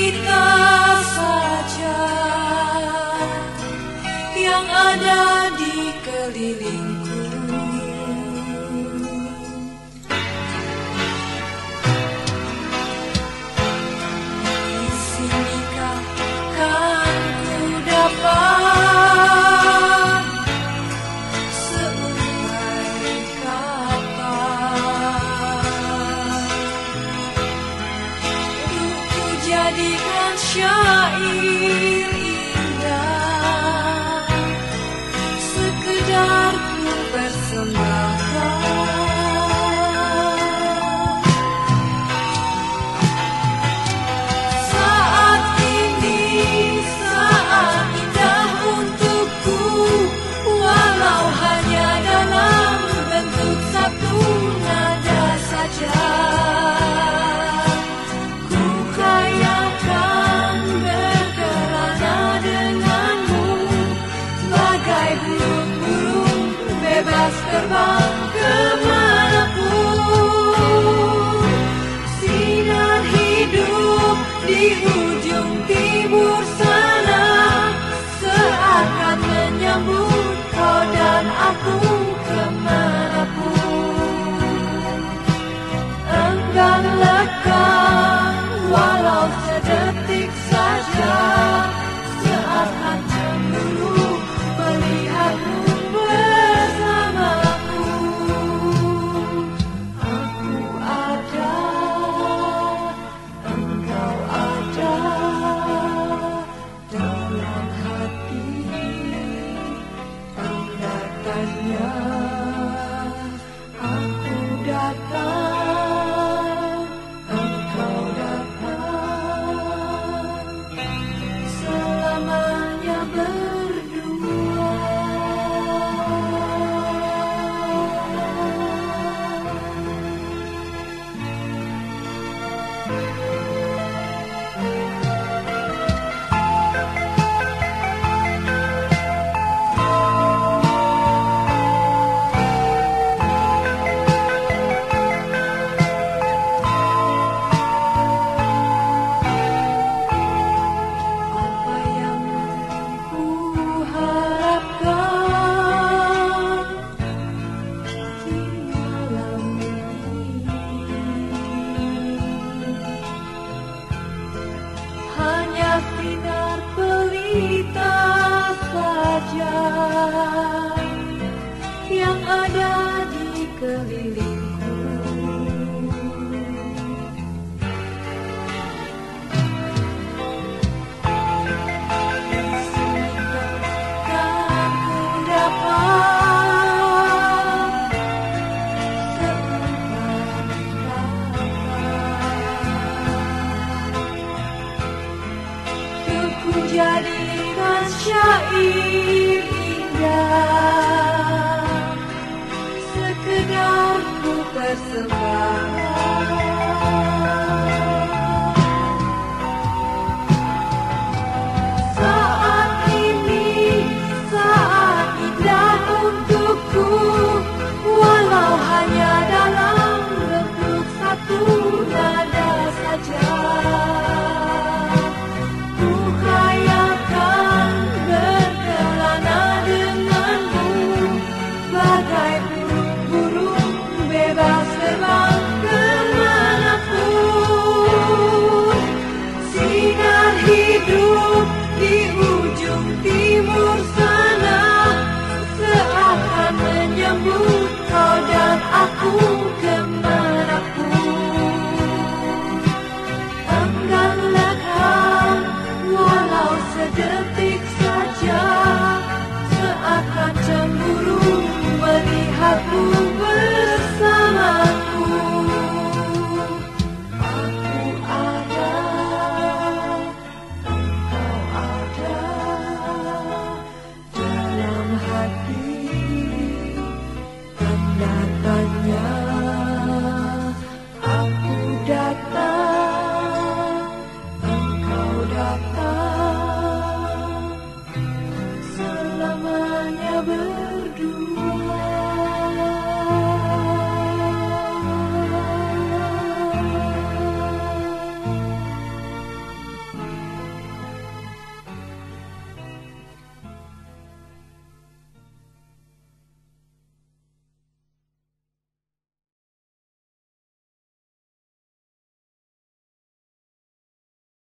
pelita saja yang ada di kelilingku. Di sinikah kan ku dapat seuntai kata untuk ku jadikan syair indah, sekedar ku persembahkan. Saat ini saat indah untukku, walau hanya dalam bentuk satu nada saja. Ku khayakan berkelana denganmu, bagai burung-burung bebas terbang kemanapun. Sinar hidup di ujung timur sana seakan menyambut kau dan aku kemanapun. Enggan lekang walau sedetik saja, saat cemburu melihatmu bersamaku. Aku ada, engkau ada dalam hati. Tandanya aku datang, engkau datang, selamanya berdua. Apa yang ku harapkan di malam ini hanya sinar pelita saja yang ada di kelilingku. Di sinikah kan ku dapat seuntai kata untuk ku jadikan syair indah, sekedar ku persembahkan. Saat ini saat indah untukku, walau hanya dalam bentuk satu nada saja. Ku khayakan berkelana denganmu, bagai burung-burung bebas terbang kemanapun. Sinar hidup di